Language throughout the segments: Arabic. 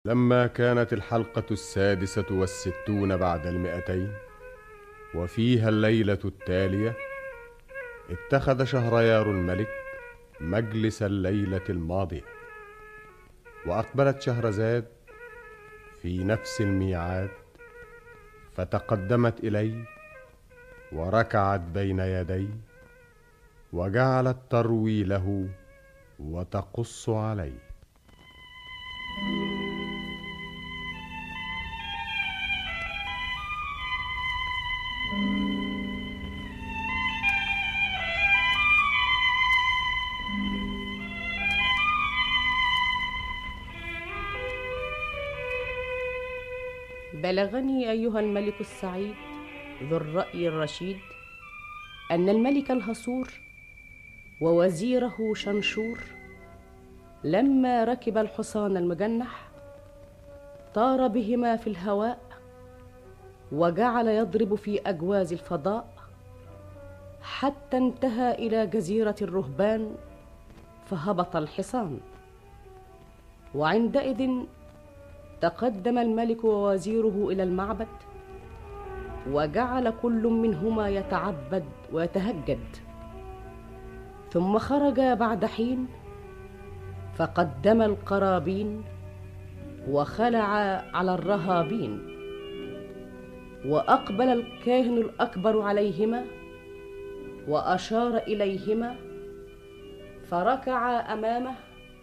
لما كانت الحلقة 66 بعد 200 وفيها الليلة التالية، اتخذ شهريار الملك مجلس الليلة الماضية، وأقبلت شهرزاد في نفس الميعاد، فتقدمت إليه وركعت بين يديه، وجعلت تروي له وتقص عليه. بلغني أيها الملك السعيد ذو الرأي الرشيد أن الملك الهصور ووزيره شنشور لما ركب الحصان المجنح طار بهما في الهواء، وجعل يضرب في أجواز الفضاء حتى انتهى إلى جزيرة الرهبان، فهبط الحصان. وعندئذ تقدم الملك ووزيره إلى المعبد، وجعل كل منهما يتعبد ويتهجد، ثم خرج بعد حين فقدم القرابين وخلع على الرهابين، وأقبل الكاهن الأكبر عليهما وأشار إليهما، فركعا أمامه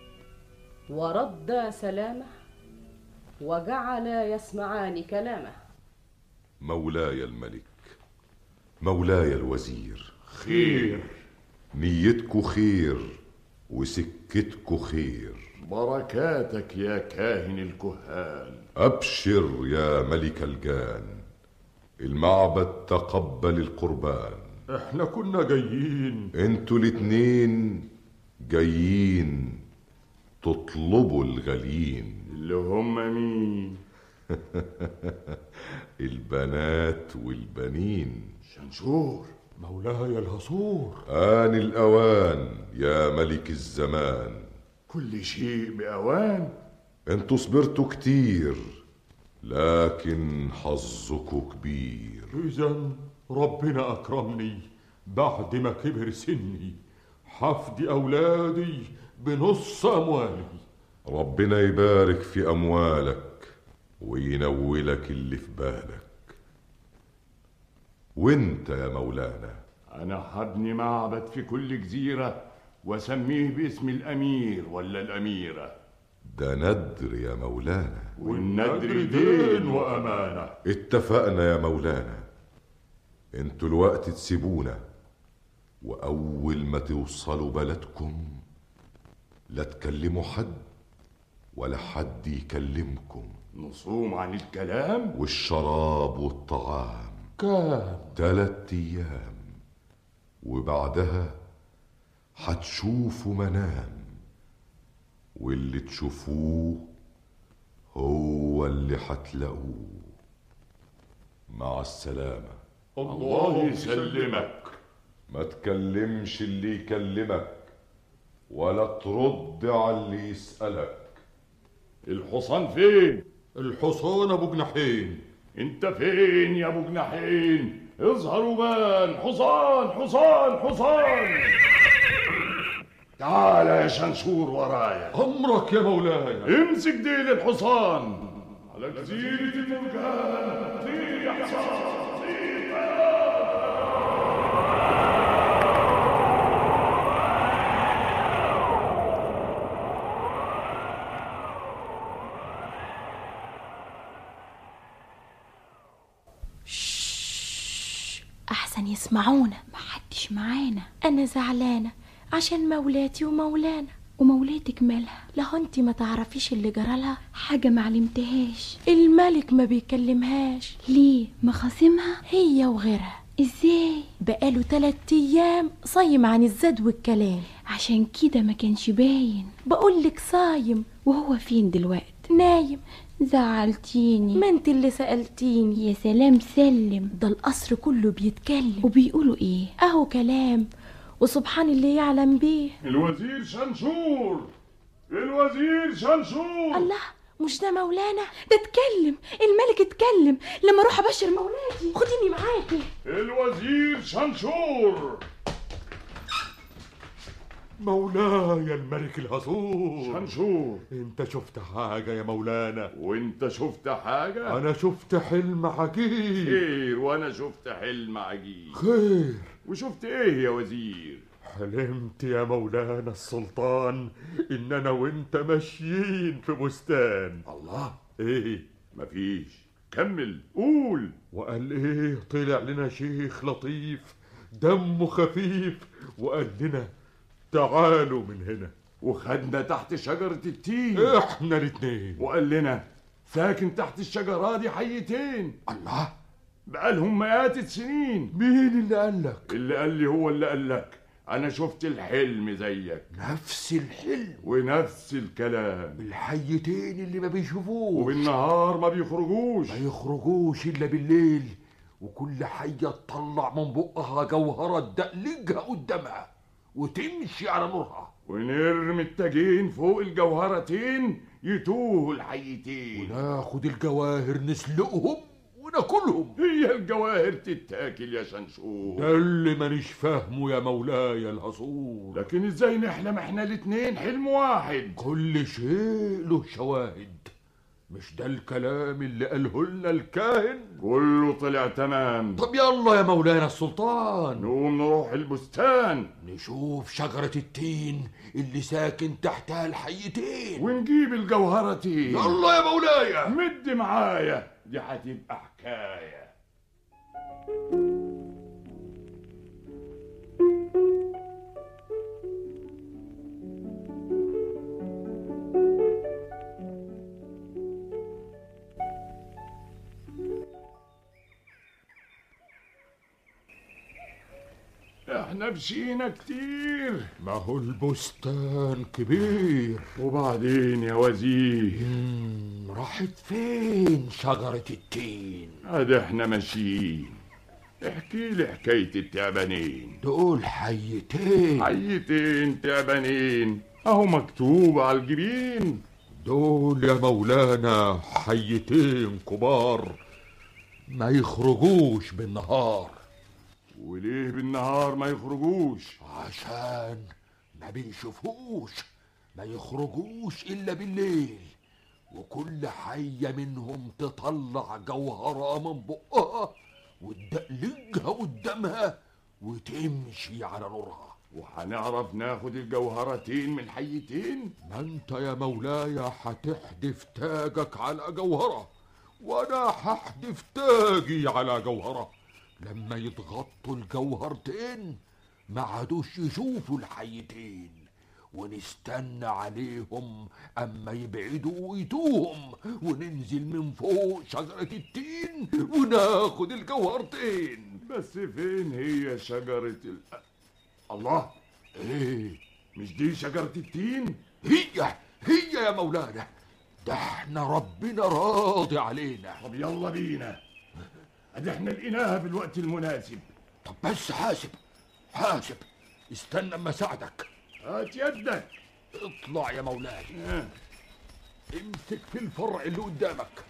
وردا سلامه، وجعلا يسمعان كلامه. مولاي الملك، مولاي الوزير، خير. نيتكو خير وسكتكو خير. بركاتك يا كاهن الكهان. أبشر يا ملك الجان، المعبد تقبل القربان. احنا كنا جايين، انتوا الاتنين جايين تطلبوا الغاليين. اللي هم مين؟ البنات والبنين. شنشور مولاي الهصور. آن الأوان يا ملك الزمان. كل شيء بأوان. انتوا صبرتوا كتير لكن حظكوا كبير. إذن ربنا أكرمني بعد ما كبر سني، حفظ أولادي بنص أموالي. ربنا يبارك في أموالك وينولك اللي في بالك. وانت يا مولانا؟ أنا هبني معبد في كل جزيرة وسميه باسم الأمير ولا الأميرة. ده ندر يا مولانا، والندر دين وأمانة. اتفقنا يا مولانا. انتوا الوقت تسيبونا، وأول ما توصلوا بلدكم لا تكلموا حد ولا حد يكلمكم. نصوم عن الكلام والشراب والطعام. كام؟ 3 أيام، وبعدها هتشوفوا منام، واللي تشوفوه هو اللي هتلاقوه. مع السلامة. الله يسلمك. ما تكلمش اللي يكلمك ولا ترد على اللي يسألك. الحصان فين؟ الحصان أبو جناحين. انت فين يا ابو جناحين؟ اظهر وبان. حصان حصان حصان. تعال يا شنشور ورايا. أمرك يا مولاي. امسك ديل الحصان. على جزيرة المرجان طير يا حصان طير. أحسن يسمعونا، محدش معانا. أنا زعلانة عشان مولاتي ومولانا. ومولاتك مالها؟ لا انتي ما تعرفيش اللي جرالها؟ حاجة ما علمتهاش. الملك ما بيكلمهاش. ليه؟ مخاصمها هي وغيرها. ازاي؟ بقاله 3 أيام صايم عن الزاد والكلام، عشان كده ما كانش باين. بقولك صايم. وهو فين دلوقتي؟ نايم. زعلتيني. ما انت اللي سألتيني. يا سلام سلم، ده القصر كله بيتكلم. وبيقولوا ايه؟ اهو كلام، وسبحان اللي يعلم بيه. الوزير شنشور، الوزير شنشور. الله، مش ده مولانا؟ ده اتكلم، الملك اتكلم. لما اروح ابشر مولاتي خديني معاكي. الوزير شنشور. مولاي الملك الهزور. شنشور، انت شفت حاجة يا مولانا؟ وانت شفت حاجة؟ انا شفت حلم عجيب. خير، وانا شفت حلم عجيب. خير. وشفت ايه يا وزير؟ حلمت يا مولانا السلطان ان انا وانت ماشيين في بستان. الله، ايه؟ مفيش، كمل قول. وقال ايه؟ طلع لنا شيخ لطيف دمه خفيف وقال لنا تعالوا من هنا، وخدنا تحت شجرة التين احنا الاتنين، وقال لنا ساكن تحت الشجرة دي حيتين. الله، بقالهم مئات السنين. مين اللي قال لك؟ اللي قال لي هو اللي قال لك. انا شفت الحلم زيك، نفس الحلم ونفس الكلام. الحيتين اللي ما بيشوفوش وبالنهار ما بيخرجوش، ما يخرجوش الا بالليل، وكل حية تطلع من بقها جوهرة تدقلجها قدامها وتمشي على نورها، ونرمي التاجين فوق الجوهرتين يتوهوا الحيتين، وناخد الجواهر نسلقهم وناكلهم. هي الجواهر تتاكل يا شنشور؟ ده اللي مانيش فاهمه يا مولاي الهزور. لكن ازاي نحلم احنا الاتنين حلم واحد؟ كل شيء له شواهد، مش ده الكلام اللي قاله لنا الكاهن؟ كله طلع تمام. طب يلا يا مولانا السلطان نقوم نروح البستان نشوف شجرة التين اللي ساكن تحتها الحيتين ونجيب الجوهرتين. يلا يا مولاي، مد معايا، دي هتبقى حكاية. احنا مشينا كتير. ما هو البستان كبير. وبعدين يا وزير؟ راحت فين شجرة التين؟ ادي احنا ماشيين. احكي لي حكاية التعبانين. دول حيتين. حيتين تعبانين اهو مكتوب على الجبين. دول يا مولانا حيتين كبار ما يخرجوش بالنهار. وليه بالنهار ما يخرجوش؟ عشان ما بيشوفوش، ما يخرجوش إلا بالليل، وكل حية منهم تطلع جوهرة من بقها وتدقلجها قدامها وتمشي على نورها. وهنعرف ناخد الجوهرتين من حيتين؟ ما انت يا مولاي هتحدف تاجك على جوهرة وانا هحدف تاجي على جوهرة. لما يتغطوا الجوهرتين ما عادوش يشوفوا الحيتين، ونستنى عليهم اما يبعدوا ويتوهم، وننزل من فوق شجرة التين وناخد الجوهرتين. بس فين هي شجرة الله، ايه؟ مش دي شجرة التين؟ هي يا مولانا، ده احنا ربنا راضي علينا. طب يلا بينا، ادي احنا لقيناها في الوقت المناسب. طب بس حاسب استنى اما اساعدك. هات يدك. اطلع يا مولاي. امسك في الفرع اللي قدامك.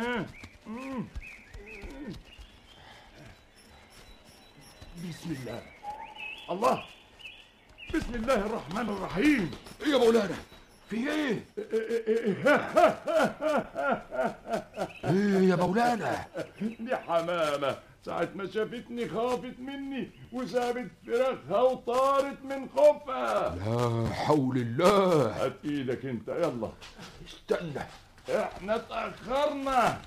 بسم الله. الله، بسم الله الرحمن الرحيم. ايه يا مولانا؟ في ايه؟ ايه يا مولانا؟ دي حمامة ساعة ما شافتني خافت مني وسابت فراخها وطارت من خوفها. لا حول الله. هات ايدك انت يلا. استنى، احنا اتأخرنا.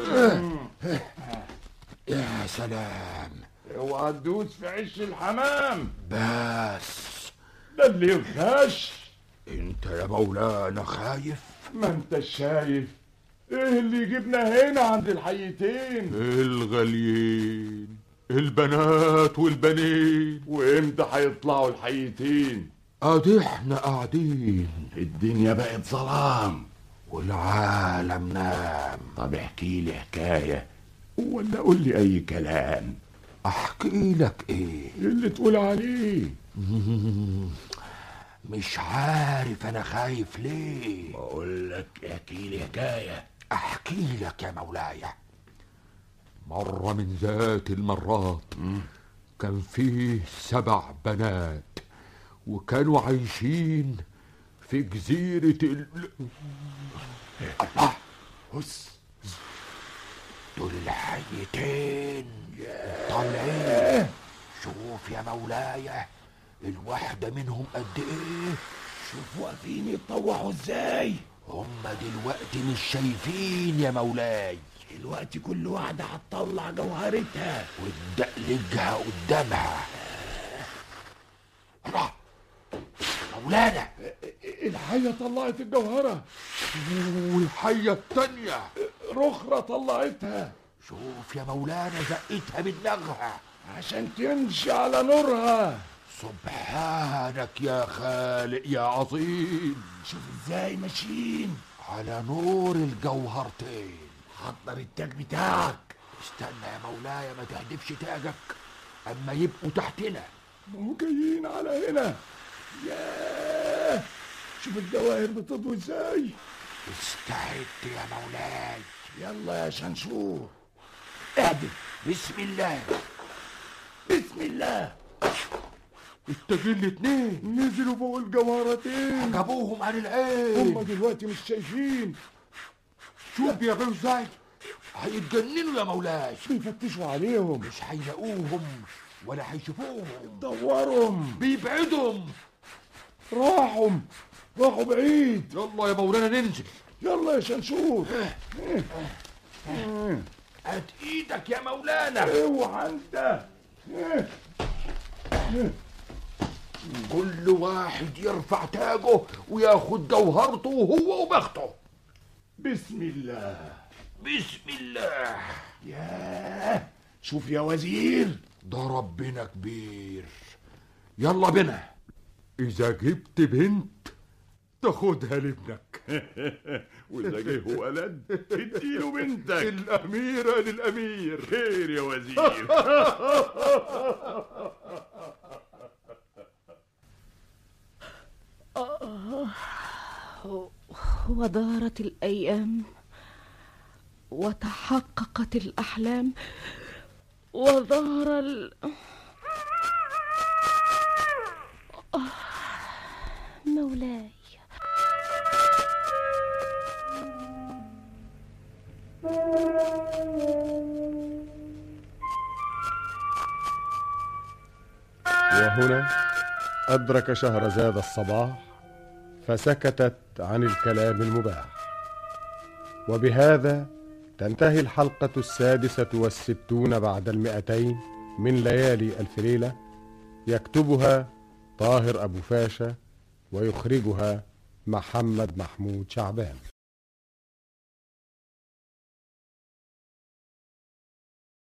يا سلام. اوعى تدوس في عش الحمام. بس ده اللي يخش. انت يا مولانا خايف؟ ما انت شايف ايه اللي جبنا هنا عند الحيتين؟ الغاليين، البنات والبنين. وامتى هيطلعوا الحيتين؟ ادي احنا قاعدين، الدنيا بقت ظلام والعالم نام. طب احكي لي حكاية ولا قول لي اي كلام. احكي لك ايه؟ اللي تقول عليه. مش عارف انا خايف ليه. بقول لك احكي لي حكايه. احكي لك يا مولاي. مرة من ذات المرات كان فيه 7 بنات وكانوا عايشين في جزيرة الله، بص دول الحيتين طالعين. شوف يا مولاي الواحدة منهم قد ايه. شوف واقفين يتطوعوا ازاي. هما دلوقتي مش شايفين يا مولاي. دلوقتي كل واحدة هتطلع جوهرتها وتدقلجها قدامها. الله مولانا، الحية طلعت الجوهرة والحية التانية رخرة طلعتها. شوف يا مولانا زقتها بدماغها عشان تمشي على نورها. سبحانك يا خالق يا عظيم. شوف ازاي ماشيين على نور الجوهرتين. حضر التاج بتاعك. استنى يا مولاي ما تهدفش تاجك اما يبقوا تحتنا. هم جايين على هنا. ياه شوف الجواهر بتضوي ازاي. استعد يا مولاي. يلا يا شنشور اهدف. بسم الله بسم الله. التاجين الاتنين نزلوا فوق الجوهرتين. جابوهم عن العين. هم دلوقتي مش شايفين. شوف بيعملوا ازاي. هيتجننوا يا مولاي. بيفتشوا عليهم. مش هيلاقوهم ولا هيشوفوهم. دورهم. بيبعدهم. راحوا بعيد. يلا يا مولانا ننزل. يلا يا شنشور. هات ايدك يا مولانا. اوعى انت. كل واحد يرفع تاجه وياخد جوهرته هو وبخته. بسم الله بسم الله. ياه شوف يا وزير. ده ربنا كبير. يلا بنا. إذا جبت بنت تاخدها لابنك. وإذا جه ولد اديله بنتك. الأميرة للأمير. خير يا وزير. ودارت الأيام وتحققت الأحلام وظهر مولاي. وهنا أدرك شهرزاد الصباح فسكتت عن الكلام المباح. وبهذا تنتهي الحلقة 66 بعد 200 من ليالي ألف ليلة. يكتبها طاهر أبو فاشا ويخرجها محمد محمود شعبان.